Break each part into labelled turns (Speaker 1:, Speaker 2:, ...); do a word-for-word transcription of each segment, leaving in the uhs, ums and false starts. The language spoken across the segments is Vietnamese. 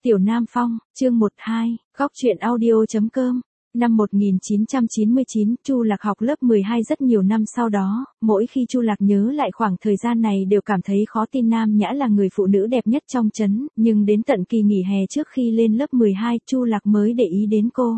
Speaker 1: Tiểu Nam Phong, chương một hai, góc truyện audio.com. Năm một nghìn chín trăm chín mươi chín, Chu Lạc học lớp mười hai. Rất nhiều năm sau đó, mỗi khi Chu Lạc nhớ lại khoảng thời gian này đều cảm thấy khó tin Nam Nhã là người phụ nữ đẹp nhất trong trấn, nhưng đến tận kỳ nghỉ hè trước khi lên lớp mười hai, Chu Lạc mới để ý đến cô.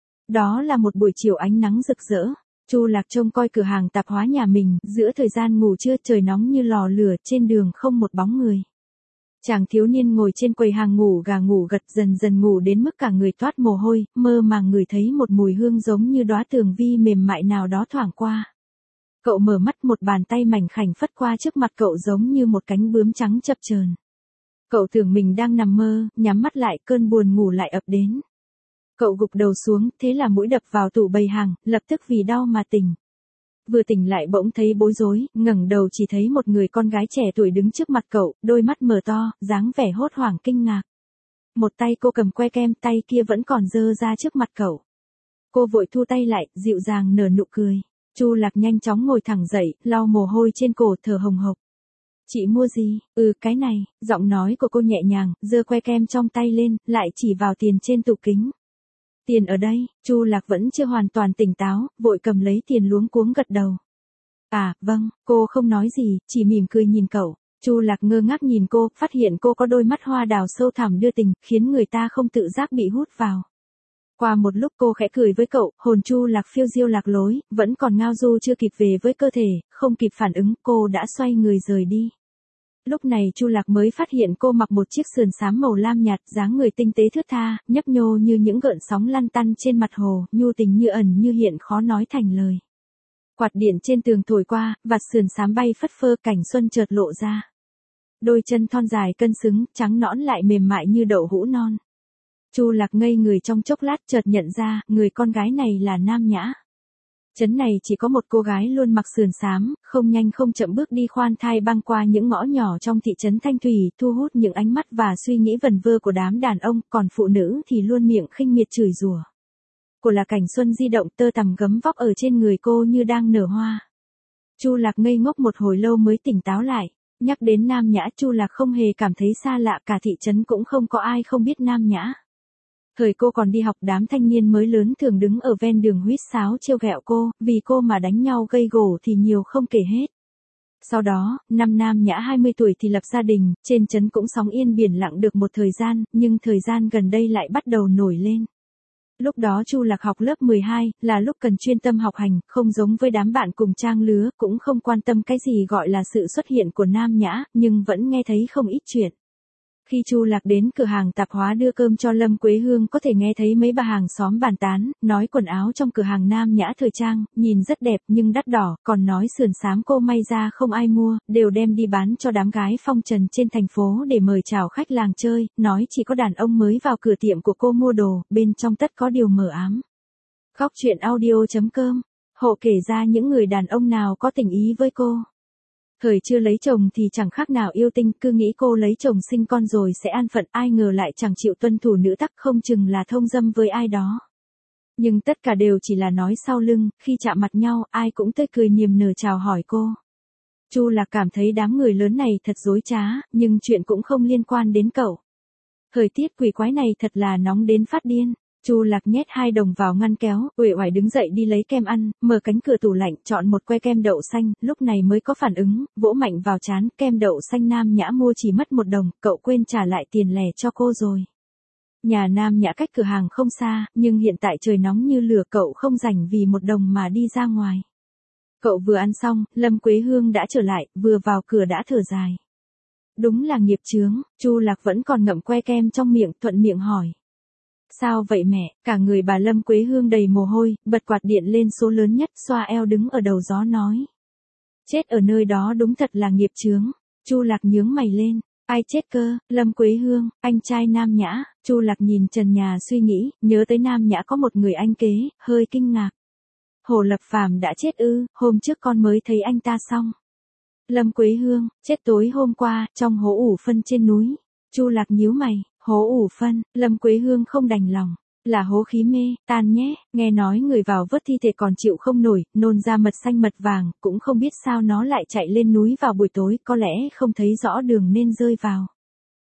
Speaker 1: Đó là một buổi chiều ánh nắng rực rỡ. Chu Lạc trông coi cửa hàng tạp hóa nhà mình, giữa thời gian ngủ trưa trời nóng như lò lửa, trên đường không một bóng người. Chàng thiếu niên ngồi trên quầy hàng ngủ gà ngủ gật, dần dần ngủ đến mức cả người toát mồ hôi, mơ màng ngửi thấy một mùi hương giống như đóa tường vi mềm mại nào đó thoảng qua. Cậu mở mắt, một bàn tay mảnh khảnh phất qua trước mặt cậu giống như một cánh bướm trắng chập chờn. Cậu tưởng mình đang nằm mơ, nhắm mắt lại, cơn buồn ngủ lại ập đến. Cậu gục đầu xuống, thế là mũi đập vào tủ bày hàng, lập tức vì đau mà tỉnh. Vừa tỉnh lại bỗng thấy bối rối, ngẩng đầu chỉ thấy một người con gái trẻ tuổi đứng trước mặt cậu, đôi mắt mở to, dáng vẻ hốt hoảng kinh ngạc. Một tay cô cầm que kem, tay kia vẫn còn giơ ra trước mặt cậu. Cô vội thu tay lại, dịu dàng nở nụ cười. Chu Lạc nhanh chóng ngồi thẳng dậy, lau mồ hôi trên cổ, thở hồng hộc. Chị mua gì? Ừ, cái này. Giọng nói của cô nhẹ nhàng, giơ que kem trong tay lên, lại chỉ vào tiền trên tủ kính. Tiền ở đây. Chu Lạc vẫn chưa hoàn toàn tỉnh táo, vội cầm lấy tiền luống cuống gật đầu. À, vâng. Cô không nói gì, chỉ mỉm cười nhìn cậu. Chu Lạc ngơ ngác nhìn cô, phát hiện cô có đôi mắt hoa đào sâu thẳm đưa tình, khiến người ta không tự giác bị hút vào. Qua một lúc cô khẽ cười với cậu, hồn Chu Lạc phiêu diêu lạc lối, vẫn còn ngao du chưa kịp về với cơ thể, không kịp phản ứng, cô đã xoay người rời đi. Lúc này Chu Lạc mới phát hiện cô mặc một chiếc sườn xám màu lam nhạt, dáng người tinh tế thướt tha, nhấp nhô như những gợn sóng lăn tăn trên mặt hồ, nhu tình như ẩn như hiện, khó nói thành lời. Quạt điện trên tường thổi qua, vạt sườn xám bay phất phơ, cảnh xuân chợt lộ ra. Đôi chân thon dài cân xứng, trắng nõn lại mềm mại như đậu hũ non. Chu Lạc ngây người trong chốc lát, chợt nhận ra, người con gái này là Nam Nhã. Trấn này chỉ có một cô gái luôn mặc sườn xám, không nhanh không chậm bước đi khoan thai băng qua những ngõ nhỏ trong thị trấn Thanh Thủy, thu hút những ánh mắt và suy nghĩ vẩn vơ của đám đàn ông, còn phụ nữ thì luôn miệng khinh miệt chửi rủa. Cô là cảnh xuân di động, tơ tằm gấm vóc ở trên người cô như đang nở hoa. Chu Lạc ngây ngốc một hồi lâu mới tỉnh táo lại. Nhắc đến Nam Nhã, Chu Lạc không hề cảm thấy xa lạ, cả thị trấn cũng không có ai không biết Nam Nhã. Thời cô còn đi học, đám thanh niên mới lớn thường đứng ở ven đường huýt sáo trêu ghẹo cô, vì cô mà đánh nhau gây gổ thì nhiều không kể hết. Sau đó, năm Nam Nhã hai mươi tuổi thì lập gia đình, trên trấn cũng sóng yên biển lặng được một thời gian, nhưng thời gian gần đây lại bắt đầu nổi lên. Lúc đó Chu Lạc học lớp mười hai, là lúc cần chuyên tâm học hành, không giống với đám bạn cùng trang lứa, cũng không quan tâm cái gì gọi là sự xuất hiện của Nam Nhã, nhưng vẫn nghe thấy không ít chuyện. Khi Chu Lạc đến cửa hàng tạp hóa đưa cơm cho Lâm Quế Hương, có thể nghe thấy mấy bà hàng xóm bàn tán, nói quần áo trong cửa hàng Nam Nhã thời trang, nhìn rất đẹp nhưng đắt đỏ, còn nói sườn xám cô may ra không ai mua, đều đem đi bán cho đám gái phong trần trên thành phố để mời chào khách làng chơi, nói chỉ có đàn ông mới vào cửa tiệm của cô mua đồ, bên trong tất có điều mờ ám. Góc truyện audio.com, hộ kể ra những người đàn ông nào có tình ý với cô. Thời chưa lấy chồng thì chẳng khác nào yêu tinh, cứ nghĩ cô lấy chồng sinh con rồi sẽ an phận, ai ngờ lại chẳng chịu tuân thủ nữ tắc, không chừng là thông dâm với ai đó. Nhưng tất cả đều chỉ là nói sau lưng, khi chạm mặt nhau, ai cũng tươi cười niềm nở chào hỏi cô. Chu Lạc cảm thấy đám người lớn này thật dối trá, nhưng chuyện cũng không liên quan đến cậu. Thời tiết quỷ quái này thật là nóng đến phát điên. Chu Lạc nhét hai đồng vào ngăn kéo, uể oải đứng dậy đi lấy kem ăn, mở cánh cửa tủ lạnh, chọn một que kem đậu xanh, lúc này mới có phản ứng, vỗ mạnh vào trán, kem đậu xanh Nam Nhã mua chỉ mất một đồng, cậu quên trả lại tiền lẻ cho cô rồi. Nhà Nam Nhã cách cửa hàng không xa, nhưng hiện tại trời nóng như lửa, cậu không rảnh vì một đồng mà đi ra ngoài. Cậu vừa ăn xong, Lâm Quế Hương đã trở lại, vừa vào cửa đã thở dài. Đúng là nghiệp chướng. Chu Lạc vẫn còn ngậm que kem trong miệng, thuận miệng hỏi. Sao vậy mẹ? Cả người bà Lâm Quế Hương đầy mồ hôi, bật quạt điện lên số lớn nhất, xoa eo đứng ở đầu gió nói. Chết ở nơi đó đúng thật là nghiệp chướng. Chu Lạc nhướng mày lên. Ai chết cơ? Lâm Quế Hương, anh trai Nam Nhã. Chu Lạc nhìn trần nhà suy nghĩ, nhớ tới Nam Nhã có một người anh kế, hơi kinh ngạc. Hồ Lập Phàm đã chết ư? Hôm trước con mới thấy anh ta xong. Lâm Quế Hương, chết tối hôm qua, trong hố ủ phân trên núi. Chu Lạc nhíu mày. Hố ủ phân. Lâm Quế Hương không đành lòng. Là hố khí mê, tan nhé, nghe nói người vào vớt thi thể còn chịu không nổi, nôn ra mật xanh mật vàng, cũng không biết sao nó lại chạy lên núi vào buổi tối, có lẽ không thấy rõ đường nên rơi vào.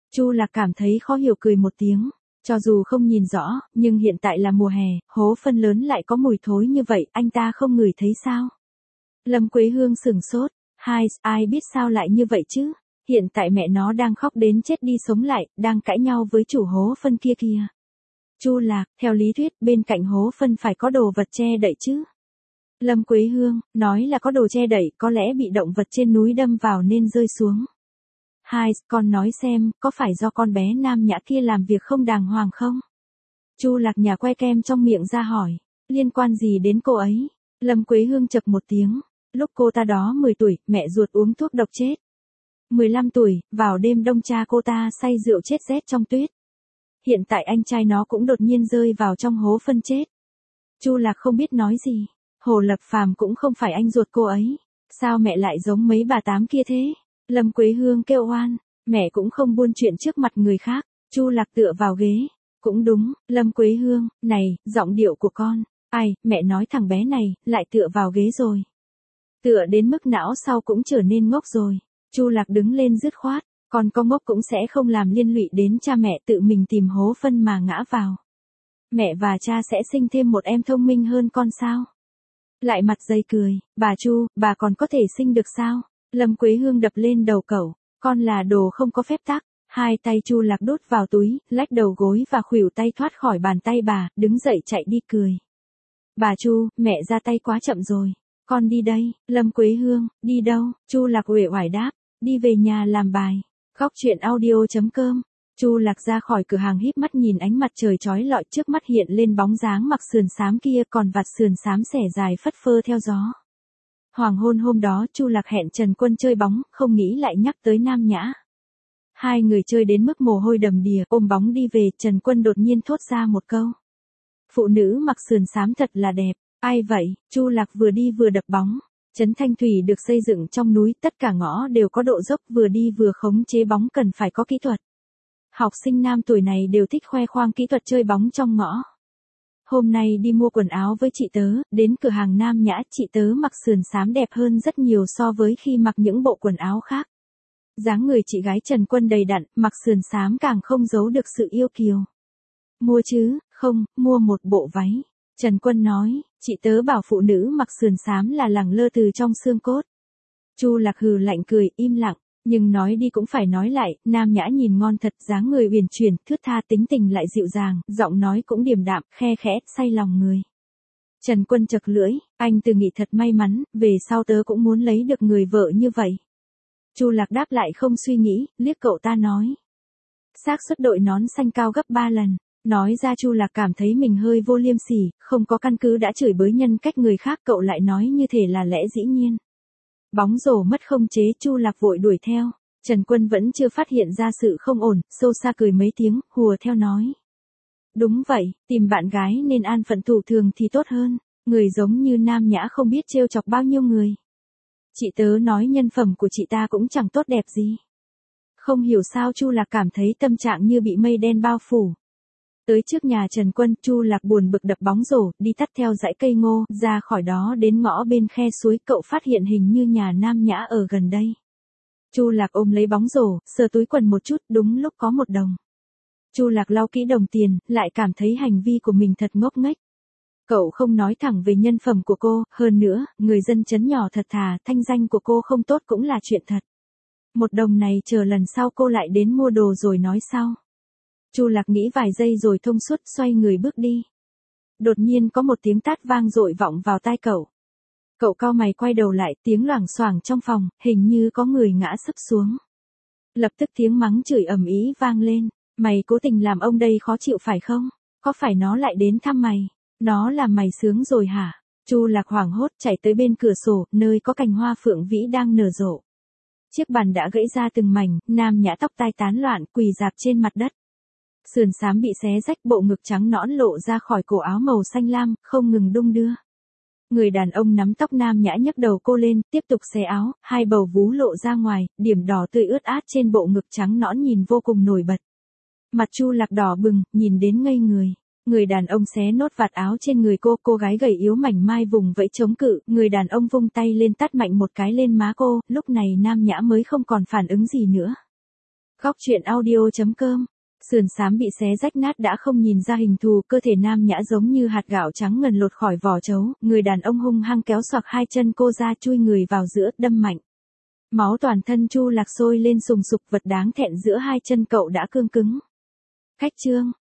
Speaker 1: Chu Lạc cảm thấy khó hiểu cười một tiếng. Cho dù không nhìn rõ, nhưng hiện tại là mùa hè, hố phân lớn lại có mùi thối như vậy, anh ta không ngửi thấy sao? Lâm Quế Hương sửng sốt. Hai, ai biết sao lại như vậy chứ? Hiện tại mẹ nó đang khóc đến chết đi sống lại, đang cãi nhau với chủ hố phân kia kìa. Chu Lạc, theo lý thuyết, bên cạnh hố phân phải có đồ vật che đậy chứ. Lâm Quế Hương, nói là có đồ che đậy, có lẽ bị động vật trên núi đâm vào nên rơi xuống. Hai, con nói xem, có phải do con bé Nam Nhã kia làm việc không đàng hoàng không? Chu Lạc nhà que kem trong miệng ra hỏi, liên quan gì đến cô ấy? Lâm Quế Hương chậc một tiếng, lúc cô ta đó mười tuổi, mẹ ruột uống thuốc độc chết. mười lăm tuổi, vào đêm đông cha cô ta say rượu chết rét trong tuyết. Hiện tại anh trai nó cũng đột nhiên rơi vào trong hố phân chết. Chu Lạc không biết nói gì. Hồ Lập Phàm cũng không phải anh ruột cô ấy. Sao mẹ lại giống mấy bà tám kia thế? Lâm Quế Hương kêu oan. Mẹ cũng không buôn chuyện trước mặt người khác. Chu Lạc tựa vào ghế. Cũng đúng, Lâm Quế Hương, này, giọng điệu của con. Ai, mẹ nói thằng bé này, lại tựa vào ghế rồi. Tựa đến mức não sau cũng trở nên ngốc rồi. Chu Lạc đứng lên dứt khoát. Con có ngốc cũng sẽ không làm liên lụy đến cha mẹ tự mình tìm hố phân mà ngã vào. Mẹ và cha sẽ sinh thêm một em thông minh hơn con sao? Lại mặt dây cười, bà Chu, bà còn có thể sinh được sao? Lâm Quế Hương đập lên đầu cậu, con là đồ không có phép tắc. Hai tay Chu Lạc đút vào túi, lách đầu gối và khuỷu tay thoát khỏi bàn tay bà, đứng dậy chạy đi cười. Bà Chu, mẹ ra tay quá chậm rồi. Con đi đây. Lâm Quế Hương, đi đâu? Chu Lạc uể oải đáp, đi về nhà làm bài. Góc truyện audio chấm com. Chu Lạc ra khỏi cửa hàng híp mắt nhìn ánh mặt trời chói lọi trước mắt hiện lên bóng dáng mặc sườn xám kia còn vạt sườn xám xẻ dài phất phơ theo gió. Hoàng hôn hôm đó Chu Lạc hẹn Trần Quân chơi bóng, không nghĩ lại nhắc tới Nam Nhã. Hai người chơi đến mức mồ hôi đầm đìa, ôm bóng đi về, Trần Quân đột nhiên thốt ra một câu. Phụ nữ mặc sườn xám thật là đẹp, ai vậy? Chu Lạc vừa đi vừa đập bóng. Trấn Thanh Thủy được xây dựng trong núi, tất cả ngõ đều có độ dốc, vừa đi vừa khống chế bóng cần phải có kỹ thuật. Học sinh nam tuổi này đều thích khoe khoang kỹ thuật chơi bóng trong ngõ. Hôm nay đi mua quần áo với chị tớ, đến cửa hàng Nam Nhã, chị tớ mặc sườn xám đẹp hơn rất nhiều so với khi mặc những bộ quần áo khác. Dáng người chị gái Trần Quân đầy đặn, mặc sườn xám càng không giấu được sự yêu kiều. Mua chứ? Không, mua một bộ váy. Trần Quân nói, chị tớ bảo phụ nữ mặc sườn xám là lẳng lơ từ trong xương cốt. Chu Lạc hừ lạnh cười, im lặng, nhưng nói đi cũng phải nói lại, Nam Nhã nhìn ngon thật, dáng người uyển chuyển, thướt tha, tính tình lại dịu dàng, giọng nói cũng điềm đạm, khe khẽ, say lòng người. Trần Quân chật lưỡi, anh từ nghĩ thật may mắn, về sau tớ cũng muốn lấy được người vợ như vậy. Chu Lạc đáp lại không suy nghĩ, liếc cậu ta nói. Xác suất đội nón xanh cao gấp ba lần. Nói ra Chu Lạc cảm thấy mình hơi vô liêm sỉ, không có căn cứ đã chửi bới nhân cách người khác, cậu lại nói như thể là lẽ dĩ nhiên. Bóng rổ mất không chế, Chu Lạc vội đuổi theo. Trần Quân vẫn chưa phát hiện ra sự không ổn, sâu xa cười mấy tiếng, hùa theo nói. Đúng vậy, tìm bạn gái nên an phận thủ thường thì tốt hơn, người giống như Nam Nhã không biết trêu chọc bao nhiêu người. Chị tớ nói nhân phẩm của chị ta cũng chẳng tốt đẹp gì. Không hiểu sao Chu Lạc cảm thấy tâm trạng như bị mây đen bao phủ. Tới trước nhà Trần Quân, Chu Lạc buồn bực đập bóng rổ, đi tắt theo dãy cây ngô, ra khỏi đó đến ngõ bên khe suối, cậu phát hiện hình như nhà Nam Nhã ở gần đây. Chu Lạc ôm lấy bóng rổ, sờ túi quần một chút, đúng lúc có một đồng. Chu Lạc lau kỹ đồng tiền, lại cảm thấy hành vi của mình thật ngốc nghếch. Cậu không nói thẳng về nhân phẩm của cô, hơn nữa, người dân trấn nhỏ thật thà, thanh danh của cô không tốt cũng là chuyện thật. Một đồng này chờ lần sau cô lại đến mua đồ rồi nói sau. Chu Lạc nghĩ vài giây rồi thông suốt, xoay người bước đi. Đột nhiên có một tiếng tát vang dội vọng vào tai cậu. Cậu cau mày quay đầu lại, tiếng loảng xoảng trong phòng, hình như có người ngã sấp xuống. Lập tức tiếng mắng chửi ầm ĩ vang lên. Mày cố tình làm ông đây khó chịu phải không? Có phải nó lại đến thăm mày? Nó làm mày sướng rồi hả? Chu Lạc hoảng hốt chạy tới bên cửa sổ, nơi có cành hoa phượng vĩ đang nở rộ. Chiếc bàn đã gãy ra từng mảnh, Nam Nhã tóc tai tán loạn, quỳ rạp trên mặt đất. Sườn xám bị xé rách, bộ ngực trắng nõn lộ ra khỏi cổ áo màu xanh lam, không ngừng đung đưa. Người đàn ông nắm tóc Nam Nhã nhấc đầu cô lên, tiếp tục xé áo, hai bầu vú lộ ra ngoài, điểm đỏ tươi ướt át trên bộ ngực trắng nõn nhìn vô cùng nổi bật. Mặt Chu Lạc đỏ bừng, nhìn đến ngây người. Người đàn ông xé nốt vạt áo trên người cô, cô gái gầy yếu mảnh mai vùng vẫy chống cự, người đàn ông vung tay lên tát mạnh một cái lên má cô, lúc này Nam Nhã mới không còn phản ứng gì nữa. Góc truyện audio.com. Sườn xám bị xé rách nát đã không nhìn ra hình thù, cơ thể nam nhã giống như hạt gạo trắng ngần lột khỏi vỏ trấu, người đàn ông hung hăng kéo xoạc hai chân cô ra, chui người vào giữa, đâm mạnh. Máu toàn thân Chu Lạc sôi lên sùng sục, vật đáng thẹn giữa hai chân cậu đã cương cứng. Khách trương,